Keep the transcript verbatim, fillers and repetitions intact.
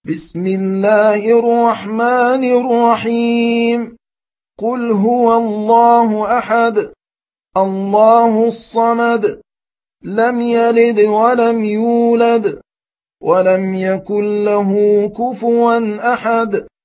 بسم الله الرحمن الرحيم قل هو الله أحد الله الصمد لم يلد ولم يولد ولم يكن له كفوا أحد